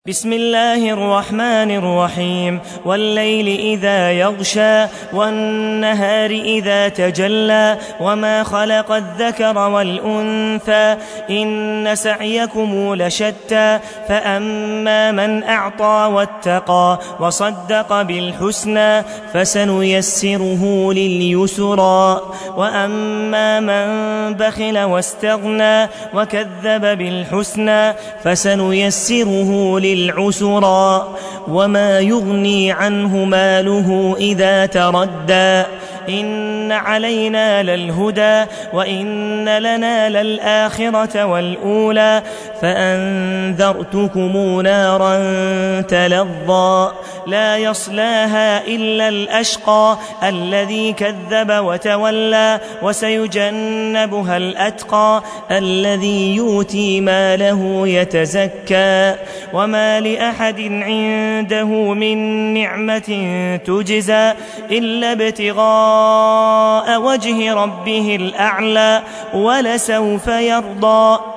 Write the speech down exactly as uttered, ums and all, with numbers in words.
بسم الله الرحمن الرحيم والليل إذا يغشى والنهار إذا تجلى وما خلق الذكر والأنثى إن سعيكم لشتى فأما من أعطى واتقى وصدق بالحسنى فسنيسره لليسرى وأما من بخل واستغنى وكذب بالحسنى فسنيسره لليسرى العسرى وما يغني عنه ماله إذا تردى إن علينا للهدى وإن لنا للآخرة والأولى فأنذرتكم نارا تلظى لا يصلاها إلا الأشقى الذي كذب وتولى وسيجنبها الأتقى الذي يؤتي ماله يتزكى وما لأحد عنده من نعمة تجزى إلا ابتغاء وجه ربه الأعلى ولسوف يرضى.